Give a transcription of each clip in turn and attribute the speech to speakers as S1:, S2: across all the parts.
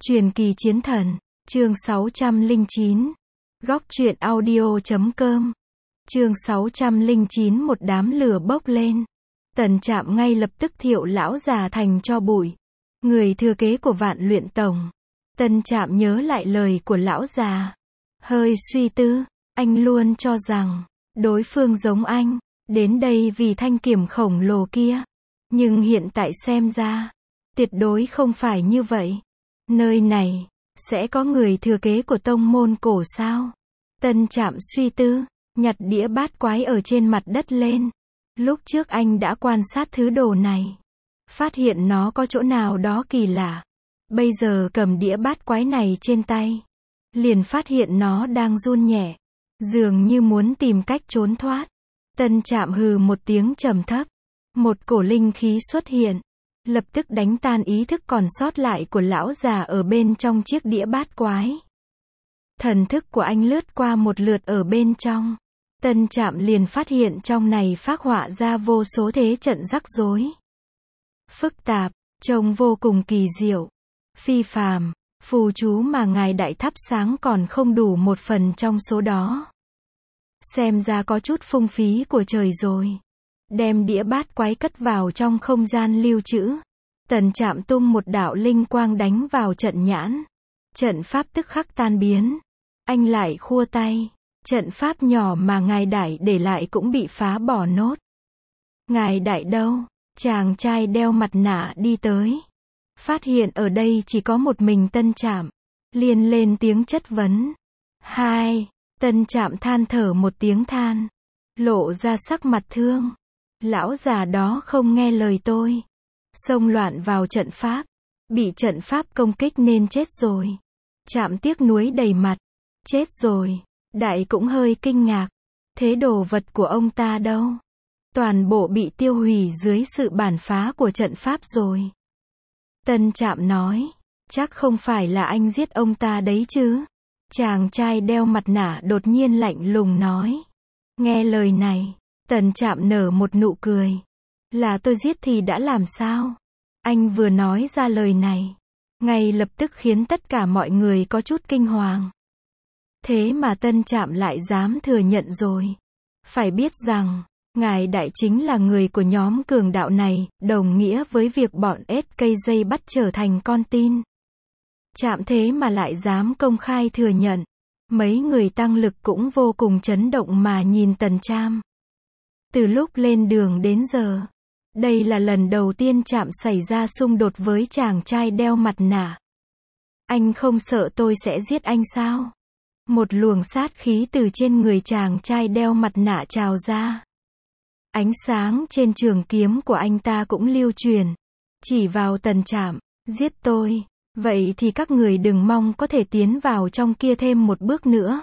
S1: Truyền kỳ chiến thần, chương 609. Góc truyện audio.com. Chương 609. Một đám lửa bốc lên. Tần Trạm ngay lập tức thiệu lão già thành tro bụi. Người thừa kế của Vạn Luyện Tông. Tần Trạm nhớ lại lời của lão già. Hơi suy tư, anh luôn cho rằng, đối phương giống anh, đến đây vì thanh kiếm khổng lồ kia. Nhưng hiện tại xem ra, tuyệt đối không phải như vậy. Nơi này, sẽ có người thừa kế của tông môn cổ sao? Tần Trạm suy tư, nhặt đĩa bát quái ở trên mặt đất lên. Lúc trước anh đã quan sát thứ đồ này. Phát hiện nó có chỗ nào đó kỳ lạ. Bây giờ cầm đĩa bát quái này trên tay. Liền phát hiện nó đang run nhẹ. Dường như muốn tìm cách trốn thoát. Tần Trạm hừ một tiếng trầm thấp. Một cổ linh khí xuất hiện. Lập tức đánh tan ý thức còn sót lại của lão già ở bên trong chiếc đĩa bát quái. Thần thức của anh lướt qua một lượt ở bên trong. Tần Trạm liền phát hiện trong này phác họa ra vô số thế trận rắc rối. Phức tạp, trông vô cùng kỳ diệu. Phi phàm, phù chú mà ngài đại thắp sáng còn không đủ một phần trong số đó. Xem ra có chút phung phí của trời rồi. Đem đĩa bát quái cất vào trong không gian lưu trữ. Tần Trạm tung một đạo linh quang đánh vào trận nhãn. Trận pháp tức khắc tan biến. Anh lại khua tay. Trận pháp nhỏ mà ngài đại để lại cũng bị phá bỏ nốt. Ngài đại đâu? Chàng trai đeo mặt nạ đi tới. Phát hiện ở đây chỉ có một mình Tần Trạm. Liền lên tiếng chất vấn. Hai. Tần Trạm than thở một tiếng than. Lộ ra sắc mặt thương. Lão già đó không nghe lời tôi. Xông loạn vào trận pháp. Bị trận pháp công kích nên chết rồi. Trạm tiếc nuối đầy mặt. Chết rồi. Đại cũng hơi kinh ngạc. Thế đồ vật của ông ta đâu? Toàn bộ bị tiêu hủy dưới sự bản phá của trận pháp rồi. Tần Trạm nói. Chắc không phải là anh giết ông ta đấy chứ? Chàng trai đeo mặt nạ đột nhiên lạnh lùng nói. Nghe lời này. Tần Trạm nở một nụ cười. Là tôi giết thì đã làm sao? Anh vừa nói ra lời này. Ngay lập tức khiến tất cả mọi người có chút kinh hoàng. Thế mà Tần Trạm lại dám thừa nhận rồi. Phải biết rằng, ngài đại chính là người của nhóm cường đạo này, đồng nghĩa với việc bọn SKJ bắt trở thành con tin. Trạm thế mà lại dám công khai thừa nhận. Mấy người tăng lực cũng vô cùng chấn động mà nhìn Tần Trạm. Từ lúc lên đường đến giờ, đây là lần đầu tiên Trạm xảy ra xung đột với chàng trai đeo mặt nạ. Anh không sợ tôi sẽ giết anh sao? Một luồng sát khí từ trên người chàng trai đeo mặt nạ trào ra. Ánh sáng trên trường kiếm của anh ta cũng lưu truyền. Chỉ vào Tần Trạm, giết tôi. Vậy thì các người đừng mong có thể tiến vào trong kia thêm một bước nữa.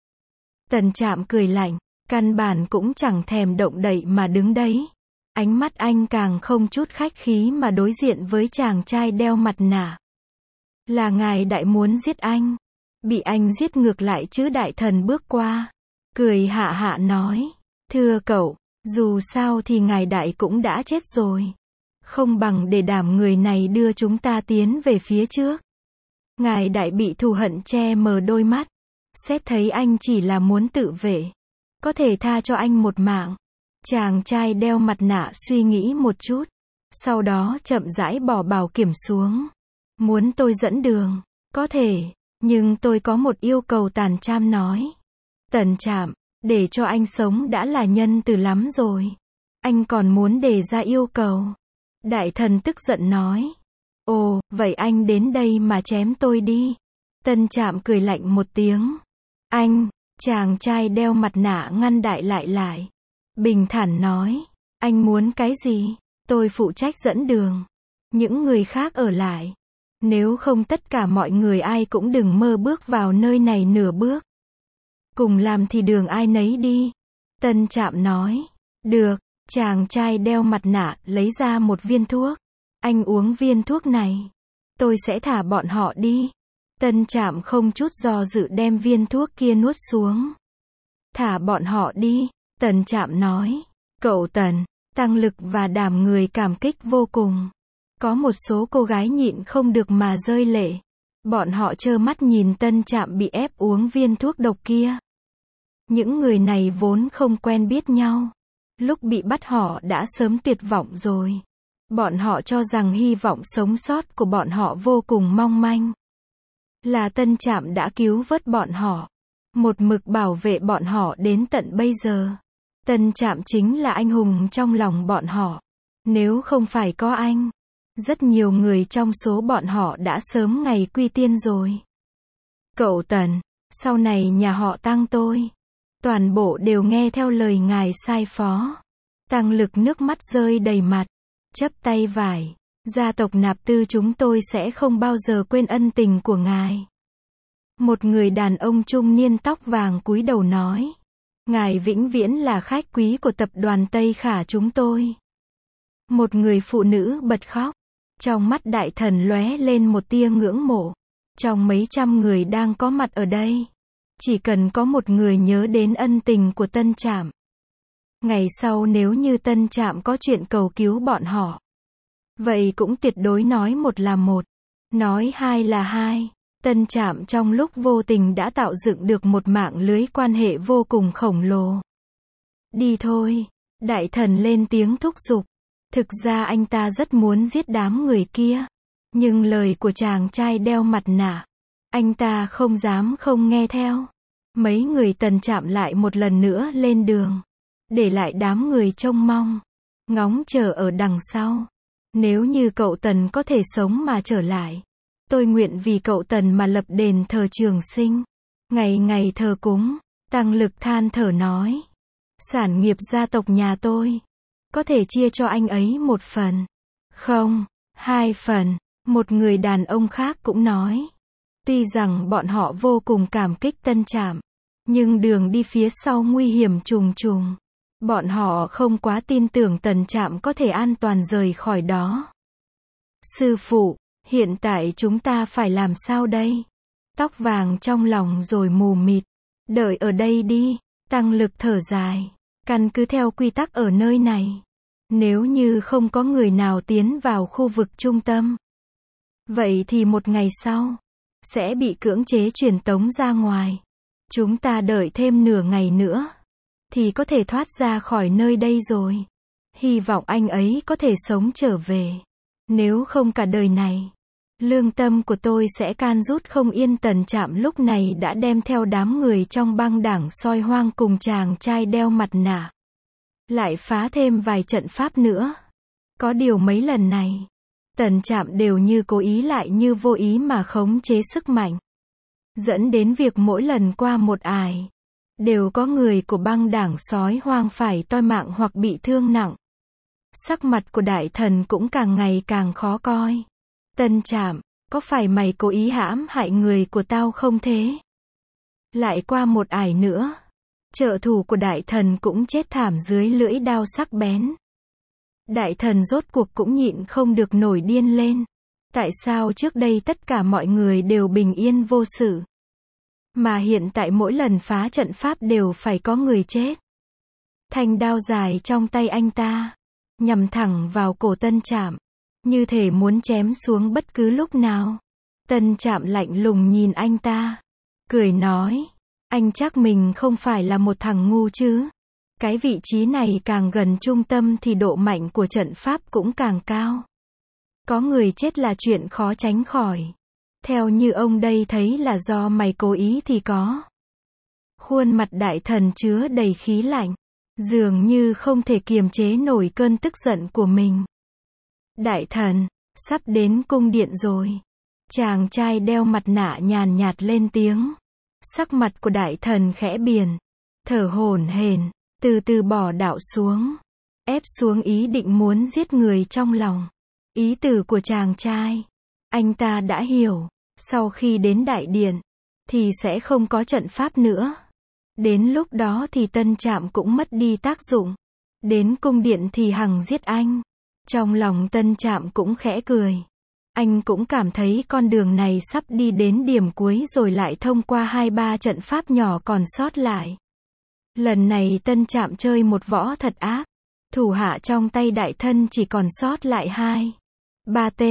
S1: Tần Trạm cười lạnh. Căn bản cũng chẳng thèm động đậy mà đứng đấy. Ánh mắt anh càng không chút khách khí mà đối diện với chàng trai đeo mặt nạ. Là ngài đại muốn giết anh. Bị anh giết ngược lại chứ đại thần bước qua. Cười hạ hạ nói. Thưa cậu, dù sao thì ngài đại cũng đã chết rồi. Không bằng để đảm người này đưa chúng ta tiến về phía trước. Ngài đại bị thù hận che mờ đôi mắt. Xét thấy anh chỉ là muốn tự vệ. Có thể tha cho anh một mạng. Chàng trai đeo mặt nạ suy nghĩ một chút. Sau đó chậm rãi bỏ bảo kiếm xuống. Muốn tôi dẫn đường? Có thể. Nhưng tôi có một yêu cầu. Tần Trạm nói. Tần Trạm, để cho anh sống đã là nhân từ lắm rồi. Anh còn muốn đề ra yêu cầu. Đại thần tức giận nói. Ồ, vậy anh đến đây mà chém tôi đi. Tần Trạm cười lạnh một tiếng. Anh. Chàng trai đeo mặt nạ ngăn đại lại. Bình thản nói. Anh muốn cái gì? Tôi phụ trách dẫn đường. Những người khác ở lại. Nếu không tất cả mọi người ai cũng đừng mơ bước vào nơi này nửa bước. Cùng làm thì đường ai nấy đi. Tần Trạm nói. Được. Chàng trai đeo mặt nạ lấy ra một viên thuốc. Anh uống viên thuốc này. Tôi sẽ thả bọn họ đi. Tần Trạm không chút do dự đem viên thuốc kia nuốt xuống. Thả bọn họ đi. Tần Trạm nói. Cậu Tần, tăng lực và đảm người cảm kích vô cùng. Có một số cô gái nhịn không được mà rơi lệ. Bọn họ trơ mắt nhìn Tân Trạm bị ép uống viên thuốc độc kia. Những người này vốn không quen biết nhau. Lúc bị bắt họ đã sớm tuyệt vọng rồi. Bọn họ cho rằng hy vọng sống sót của bọn họ vô cùng mong manh. Là Tân Trạm đã cứu vớt bọn họ. Một mực bảo vệ bọn họ đến tận bây giờ. Tân Trạm chính là anh hùng trong lòng bọn họ. Nếu không phải có anh, rất nhiều người trong số bọn họ đã sớm ngày quy tiên rồi. Cậu Tần, sau này nhà họ Tăng tôi, toàn bộ đều nghe theo lời ngài sai phó. Tăng Lực nước mắt rơi đầy mặt, chắp tay vải. Gia tộc Nạp Tư chúng tôi sẽ không bao giờ quên ân tình của ngài. Một người đàn ông trung niên tóc vàng cúi đầu nói. Ngài vĩnh viễn là khách quý của tập đoàn Tây Khả chúng tôi. Một người phụ nữ bật khóc. Trong mắt đại thần lóe lên một tia ngưỡng mộ. Trong mấy trăm người đang có mặt ở đây, chỉ cần có một người nhớ đến ân tình của Tân Trạm. Ngày sau nếu như Tân Trạm có chuyện cầu cứu bọn họ, vậy cũng tuyệt đối nói một là một, nói hai là hai. Tân Trạm trong lúc vô tình đã tạo dựng được một mạng lưới quan hệ vô cùng khổng lồ. Đi thôi, đại thần lên tiếng thúc giục. Thực ra anh ta rất muốn giết đám người kia. Nhưng lời của chàng trai đeo mặt nạ, anh ta không dám không nghe theo. Mấy người Tần Trạm lại một lần nữa lên đường. Để lại đám người trông mong, ngóng chờ ở đằng sau. Nếu như cậu Tần có thể sống mà trở lại, tôi nguyện vì cậu Tần mà lập đền thờ Trường Sinh. Ngày ngày thờ cúng. Tăng Lực than thở nói. Sản nghiệp gia tộc nhà tôi, có thể chia cho anh ấy một phần. Không, 2 phần. Một người đàn ông khác cũng nói. Tuy rằng bọn họ vô cùng cảm kích Tân Trạm, nhưng đường đi phía sau nguy hiểm trùng trùng. Bọn họ không quá tin tưởng Tân Trạm có thể an toàn rời khỏi đó. Sư phụ, hiện tại chúng ta phải làm sao đây? Tóc vàng trong lòng rồi mù mịt. Đợi ở đây đi. Tăng Lực thở dài. Căn cứ theo quy tắc ở nơi này, nếu như không có người nào tiến vào khu vực trung tâm, vậy thì một ngày sau, sẽ bị cưỡng chế truyền tống ra ngoài. Chúng ta đợi thêm nửa ngày nữa, thì có thể thoát ra khỏi nơi đây rồi. Hy vọng anh ấy có thể sống trở về. Nếu không cả đời này, lương tâm của tôi sẽ can rút không yên. Tân Trạm lúc này đã đem theo đám người trong băng đảng soi hoang cùng chàng trai đeo mặt nạ. Lại phá thêm vài trận pháp nữa. Có điều mấy lần này, Tân Trạm đều như cố ý lại như vô ý mà khống chế sức mạnh. Dẫn đến việc mỗi lần qua một ải, đều có người của băng đảng sói hoang phải toi mạng hoặc bị thương nặng. Sắc mặt của đại thần cũng càng ngày càng khó coi. Tân Trạm, có phải mày cố ý hãm hại người của tao không thế? Lại qua một ải nữa, trợ thủ của đại thần cũng chết thảm dưới lưỡi đao sắc bén. Đại thần rốt cuộc cũng nhịn không được nổi điên lên. Tại sao trước đây tất cả mọi người đều bình yên vô sự, mà hiện tại mỗi lần phá trận pháp đều phải có người chết? Thanh đao dài trong tay anh ta, nhằm thẳng vào cổ Tân Trạm, như thể muốn chém xuống bất cứ lúc nào. Tân Trạm lạnh lùng nhìn anh ta, cười nói, anh chắc mình không phải là một thằng ngu chứ? Cái vị trí này càng gần trung tâm thì độ mạnh của trận pháp cũng càng cao. Có người chết là chuyện khó tránh khỏi. Theo như ông đây thấy là do mày cố ý thì có. Khuôn mặt đại thần chứa đầy khí lạnh, dường như không thể kiềm chế nổi cơn tức giận của mình. Đại thần, sắp đến cung điện rồi. Chàng trai đeo mặt nạ nhàn nhạt lên tiếng. Sắc mặt của đại thần khẽ biển, thở hổn hển, từ từ bỏ đạo xuống, ép xuống ý định muốn giết người trong lòng. Ý tử của chàng trai, anh ta đã hiểu, sau khi đến đại điện, thì sẽ không có trận pháp nữa. Đến lúc đó thì Tân Trạm cũng mất đi tác dụng. Đến cung điện thì hằng giết anh. Trong lòng Tân Trạm cũng khẽ cười. Anh cũng cảm thấy con đường này sắp đi đến điểm cuối rồi, lại thông qua 2-3 trận pháp nhỏ còn sót lại. Lần này Tân Trạm chơi một võ thật ác. Thủ hạ trong tay đại thân chỉ còn sót lại 2-3 tên.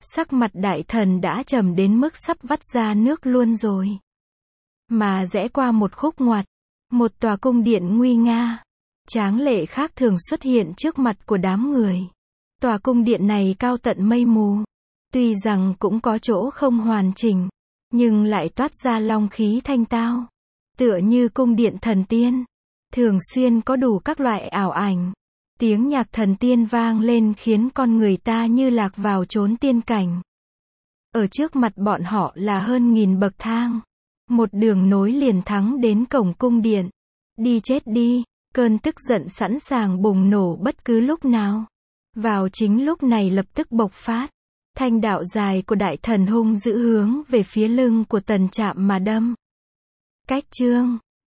S1: Sắc mặt đại thần đã trầm đến mức sắp vắt ra nước luôn rồi. Mà rẽ qua một khúc ngoặt, một tòa cung điện nguy nga, tráng lệ khác thường xuất hiện trước mặt của đám người. Tòa cung điện này cao tận mây mù. Tuy rằng cũng có chỗ không hoàn chỉnh, nhưng lại toát ra long khí thanh tao. Tựa như cung điện thần tiên. Thường xuyên có đủ các loại ảo ảnh. Tiếng nhạc thần tiên vang lên khiến con người ta như lạc vào chốn tiên cảnh. Ở trước mặt bọn họ là hơn 1000 bậc thang. Một đường nối liền thắng đến cổng cung điện. Đi chết đi, cơn tức giận sẵn sàng bùng nổ bất cứ lúc nào. Vào chính lúc này lập tức bộc phát. Thanh đạo dài của đại thần hung dữ hướng về phía lưng của Tần Trạm mà đâm. Cách chương